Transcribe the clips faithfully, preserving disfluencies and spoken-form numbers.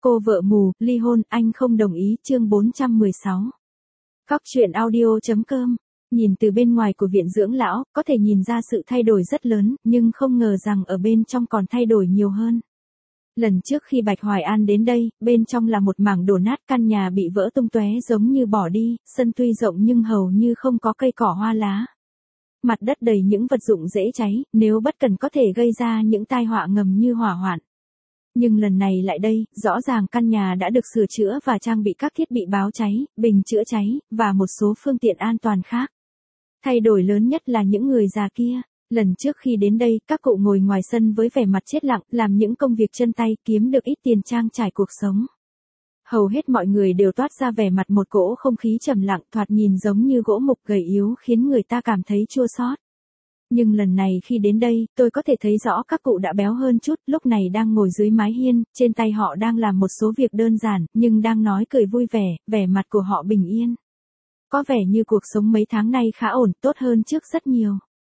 Cô vợ mù, ly hôn, anh không đồng ý, chương bốn trăm mười sáu. Cóc truyện audio.com. Nhìn từ bên ngoài của viện dưỡng lão, có thể nhìn ra sự thay đổi rất lớn, nhưng không ngờ rằng ở bên trong còn thay đổi nhiều hơn. Lần trước khi Bạch Hoài An đến đây, bên trong là một mảng đổ nát, căn nhà bị vỡ tung tóe giống như bỏ đi, sân tuy rộng nhưng hầu như không có cây cỏ hoa lá. Mặt đất đầy những vật dụng dễ cháy, nếu bất cẩn có thể gây ra những tai họa ngầm như hỏa hoạn. Nhưng lần này lại đây, rõ ràng căn nhà đã được sửa chữa và trang bị các thiết bị báo cháy, bình chữa cháy, và một số phương tiện an toàn khác. Thay đổi lớn nhất là những người già kia. Lần trước khi đến đây, các cụ ngồi ngoài sân với vẻ mặt chết lặng, làm những công việc chân tay, kiếm được ít tiền trang trải cuộc sống. Hầu hết mọi người đều toát ra vẻ mặt một cỗ không khí trầm lặng, thoạt nhìn giống như gỗ mục gầy yếu, khiến người ta cảm thấy chua xót. Nhưng lần này khi đến đây, tôi có thể thấy rõ các cụ đã béo hơn chút, lúc này đang ngồi dưới mái hiên, trên tay họ đang làm một số việc đơn giản, nhưng đang nói cười vui vẻ, vẻ mặt của họ bình yên. Có vẻ như cuộc sống mấy tháng nay khá ổn, tốt hơn trước rất nhiều.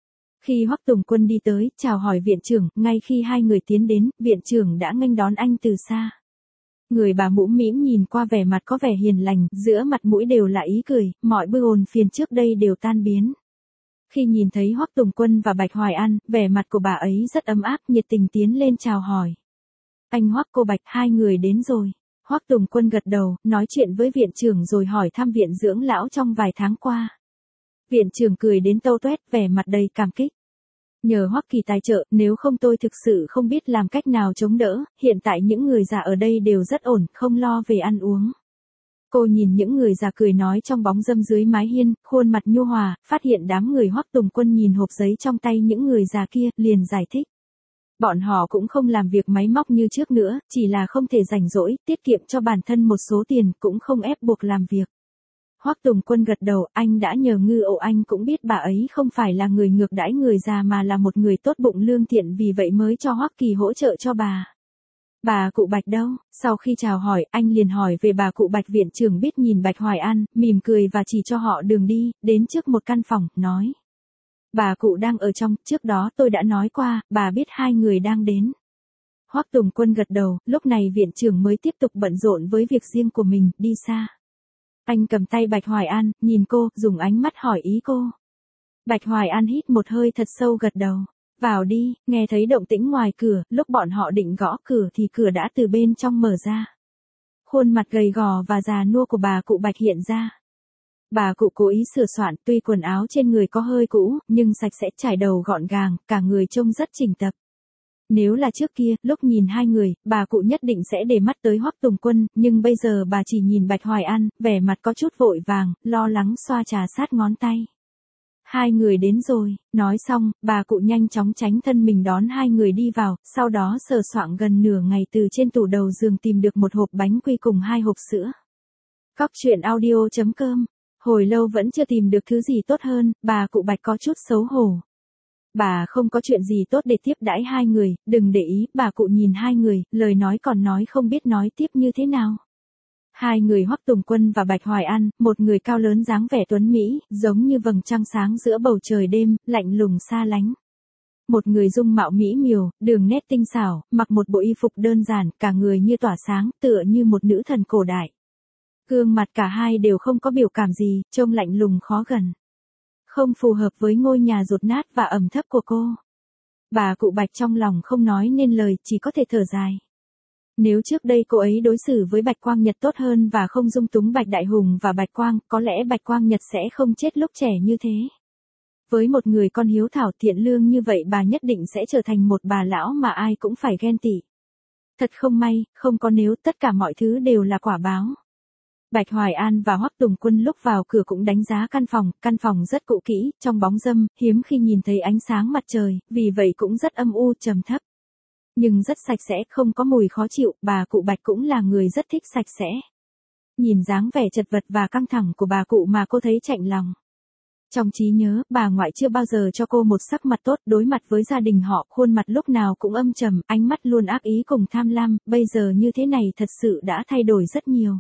Khi Hoắc Tùng Quân đi tới, chào hỏi viện trưởng, ngay khi hai người tiến đến, viện trưởng đã nghênh đón anh từ xa. Người bà mũm mĩm nhìn qua vẻ mặt có vẻ hiền lành, giữa mặt mũi đều là ý cười, mọi bư ồn phiền trước đây đều tan biến. Khi nhìn thấy Hoắc Tùng Quân và Bạch Hoài An, vẻ mặt của bà ấy rất ấm áp, nhiệt tình tiến lên chào hỏi. Anh Hoắc, cô Bạch, hai người đến rồi. Hoắc Tùng Quân gật đầu, nói chuyện với viện trưởng rồi hỏi thăm viện dưỡng lão trong vài tháng qua. Viện trưởng cười đến tâu toét, vẻ mặt đầy cảm kích. Nhờ Hoắc Kỳ tài trợ, nếu không tôi thực sự không biết làm cách nào chống đỡ, hiện tại những người già ở đây đều rất ổn, không lo về ăn uống. Cô nhìn những người già cười nói trong bóng râm dưới mái hiên, khuôn mặt nhu hòa, phát hiện đám người Hoắc Tùng Quân nhìn hộp giấy trong tay những người già kia, liền giải thích. Bọn họ cũng không làm việc máy móc như trước nữa, chỉ là không thể rảnh rỗi, tiết kiệm cho bản thân một số tiền, cũng không ép buộc làm việc. Hoắc Tùng Quân gật đầu, anh đã nhờ Ngư Âu, anh cũng biết bà ấy không phải là người ngược đãi người già mà là một người tốt bụng lương thiện, vì vậy mới cho Hoắc Kỳ hỗ trợ cho bà. Bà cụ Bạch đâu? Sau khi chào hỏi, anh liền hỏi về bà cụ Bạch. Viện trưởng biết nhìn Bạch Hoài An, mỉm cười và chỉ cho họ đường đi, đến trước một căn phòng, nói. Bà cụ đang ở trong, trước đó tôi đã nói qua, bà biết hai người đang đến. Hoắc Tùng Quân gật đầu, lúc này viện trưởng mới tiếp tục bận rộn với việc riêng của mình, đi xa. Anh cầm tay Bạch Hoài An, nhìn cô, dùng ánh mắt hỏi ý cô. Bạch Hoài An hít một hơi thật sâu gật đầu. Vào đi, nghe thấy động tĩnh ngoài cửa, lúc bọn họ định gõ cửa thì cửa đã từ bên trong mở ra. Khuôn mặt gầy gò và già nua của bà cụ Bạch hiện ra. Bà cụ cố ý sửa soạn, tuy quần áo trên người có hơi cũ, nhưng sạch sẽ, trải đầu gọn gàng, cả người trông rất chỉnh tệp. Nếu là trước kia, lúc nhìn hai người, bà cụ nhất định sẽ để mắt tới Hoắc Tùng Quân, nhưng bây giờ bà chỉ nhìn Bạch Hoài An, vẻ mặt có chút vội vàng, lo lắng xoa trà sát ngón tay. Hai người đến rồi, nói xong, bà cụ nhanh chóng tránh thân mình đón hai người đi vào, sau đó sờ soạng gần nửa ngày từ trên tủ đầu giường tìm được một hộp bánh quy cùng hai hộp sữa. Cóc truyện audio.com. Hồi lâu vẫn chưa tìm được thứ gì tốt hơn, bà cụ Bạch có chút xấu hổ. Bà không có chuyện gì tốt để tiếp đãi hai người, đừng để ý, bà cụ nhìn hai người, lời nói còn nói không biết nói tiếp như thế nào. Hai người Hoắc Tùng Quân và Bạch Hoài An, một người cao lớn dáng vẻ tuấn Mỹ, giống như vầng trăng sáng giữa bầu trời đêm, lạnh lùng xa lánh. Một người dung mạo mỹ miều, đường nét tinh xảo, mặc một bộ y phục đơn giản, cả người như tỏa sáng, tựa như một nữ thần cổ đại. Gương mặt cả hai đều không có biểu cảm gì, trông lạnh lùng khó gần. Không phù hợp với ngôi nhà dột nát và ẩm thấp của cô. Bà cụ Bạch trong lòng không nói nên lời, chỉ có thể thở dài. Nếu trước đây cô ấy đối xử với Bạch Quang Nhật tốt hơn và không dung túng Bạch Đại Hùng và Bạch Quang, có lẽ Bạch Quang Nhật sẽ không chết lúc trẻ như thế. Với một người con hiếu thảo thiện lương như vậy, bà nhất định sẽ trở thành một bà lão mà ai cũng phải ghen tị. Thật không may, không có nếu, tất cả mọi thứ đều là quả báo. Bạch Hoài An và Hoắc Tùng Quân lúc vào cửa cũng đánh giá căn phòng, căn phòng rất cũ kỹ, trong bóng râm, hiếm khi nhìn thấy ánh sáng mặt trời, vì vậy cũng rất âm u, trầm thấp. Nhưng rất sạch sẽ, không có mùi khó chịu, bà cụ Bạch cũng là người rất thích sạch sẽ. Nhìn dáng vẻ chật vật và căng thẳng của bà cụ mà cô thấy chạnh lòng. Trong trí nhớ, bà ngoại chưa bao giờ cho cô một sắc mặt tốt, đối mặt với gia đình họ, khuôn mặt lúc nào cũng âm trầm, ánh mắt luôn ác ý cùng tham lam, bây giờ như thế này thật sự đã thay đổi rất nhiều.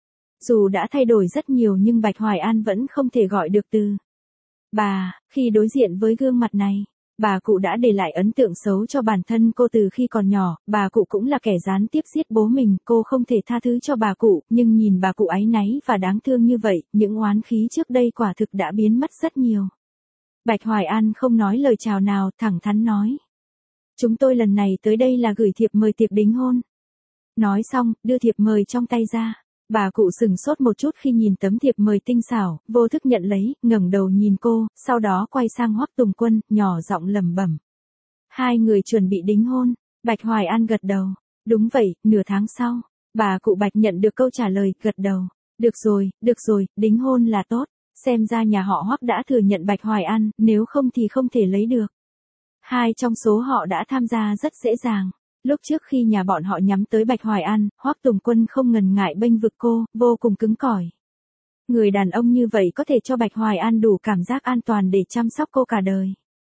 Dù đã thay đổi rất nhiều nhưng Bạch Hoài An vẫn không thể gọi được từ bà, khi đối diện với gương mặt này. Bà cụ đã để lại ấn tượng xấu cho bản thân cô từ khi còn nhỏ, bà cụ cũng là kẻ gián tiếp giết bố mình, cô không thể tha thứ cho bà cụ, nhưng nhìn bà cụ áy náy và đáng thương như vậy, những oán khí trước đây quả thực đã biến mất rất nhiều. Bạch Hoài An không nói lời chào nào, thẳng thắn nói. Chúng tôi lần này tới đây là gửi thiệp mời tiệc đính hôn. Nói xong, đưa thiệp mời trong tay ra. Bà cụ sừng sốt một chút khi nhìn tấm thiệp mời tinh xảo, vô thức nhận lấy, ngẩng đầu nhìn cô, sau đó quay sang Hoắc Tùng Quân, nhỏ giọng lẩm bẩm. Hai người chuẩn bị đính hôn. Bạch Hoài An gật đầu. Đúng vậy, nửa tháng sau. Bà cụ Bạch nhận được câu trả lời, gật đầu. Được rồi, được rồi, đính hôn là tốt. Xem ra nhà họ Hoắc đã thừa nhận Bạch Hoài An, nếu không thì không thể lấy được. Hai trong số họ đã tham gia rất dễ dàng. Lúc trước khi nhà bọn họ nhắm tới Bạch Hoài An, Hoắc Tùng Quân không ngần ngại bênh vực cô, vô cùng cứng cỏi. Người đàn ông như vậy có thể cho Bạch Hoài An đủ cảm giác an toàn để chăm sóc cô cả đời.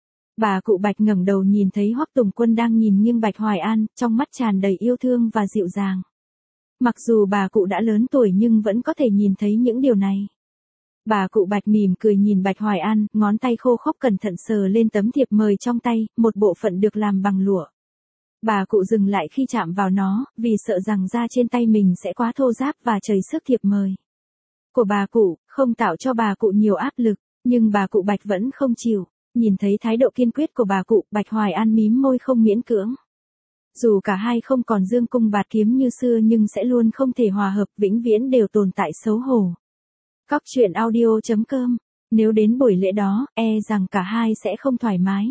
Bà cụ Bạch ngẩng đầu nhìn thấy Hoắc Tùng Quân đang nhìn nghiêng Bạch Hoài An, trong mắt tràn đầy yêu thương và dịu dàng. Mặc dù bà cụ đã lớn tuổi nhưng vẫn có thể nhìn thấy những điều này. Bà cụ Bạch mỉm cười nhìn Bạch Hoài An, ngón tay khô khốc cẩn thận sờ lên tấm thiệp mời trong tay, một bộ phận được làm bằng lụa. Bà cụ dừng lại khi chạm vào nó, vì sợ rằng da trên tay mình sẽ quá thô ráp và chảy xước thiệp mời của bà cụ, không tạo cho bà cụ nhiều áp lực, nhưng bà cụ Bạch vẫn không chịu. Nhìn thấy thái độ kiên quyết của bà cụ, Bạch Hoài An mím môi không miễn cưỡng. Dù cả hai không còn dương cung bạt kiếm như xưa nhưng sẽ luôn không thể hòa hợp, vĩnh viễn đều tồn tại xấu hổ. Cóc truyện audio chấm com. Nếu đến buổi lễ đó, e rằng cả hai sẽ không thoải mái.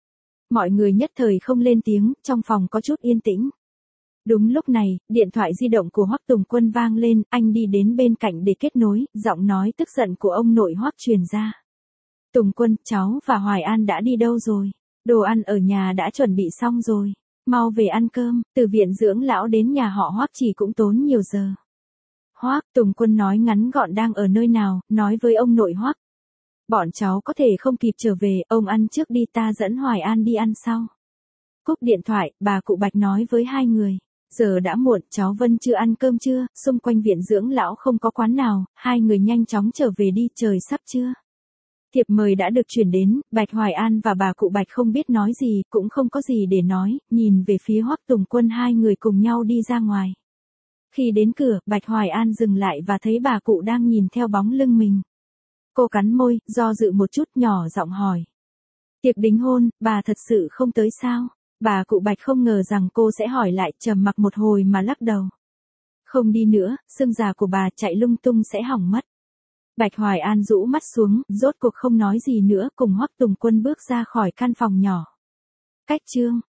Mọi người nhất thời không lên tiếng, trong phòng có chút yên tĩnh. Đúng lúc này, điện thoại di động của Hoắc Tùng Quân vang lên, anh đi đến bên cạnh để kết nối, giọng nói tức giận của ông nội Hoắc truyền ra. Tùng Quân, cháu và Hoài An đã đi đâu rồi? Đồ ăn ở nhà đã chuẩn bị xong rồi. Mau về ăn cơm, từ viện dưỡng lão đến nhà họ Hoắc chỉ cũng tốn nhiều giờ. Hoắc Tùng Quân nói ngắn gọn đang ở nơi nào, nói với ông nội Hoắc. Bọn cháu có thể không kịp trở về, ông ăn trước đi, ta dẫn Hoài An đi ăn sau. Cúp điện thoại, bà cụ Bạch nói với hai người. Giờ đã muộn, cháu Vân chưa ăn cơm chưa, xung quanh viện dưỡng lão không có quán nào, hai người nhanh chóng trở về đi, trời sắp trưa. Thiệp mời đã được chuyển đến, Bạch Hoài An và bà cụ Bạch không biết nói gì, cũng không có gì để nói, nhìn về phía Hoắc Tùng Quân, hai người cùng nhau đi ra ngoài. Khi đến cửa, Bạch Hoài An dừng lại và thấy bà cụ đang nhìn theo bóng lưng mình. Cô cắn môi, do dự một chút, nhỏ giọng hỏi. Tiệc đính hôn, bà thật sự không tới sao? Bà cụ Bạch không ngờ rằng cô sẽ hỏi lại, trầm mặc một hồi mà lắc đầu. Không đi nữa, xương già của bà chạy lung tung sẽ hỏng mất. Bạch Hoài An rũ mắt xuống, rốt cuộc không nói gì nữa, cùng Hoắc Tùng Quân bước ra khỏi căn phòng nhỏ. Cách chương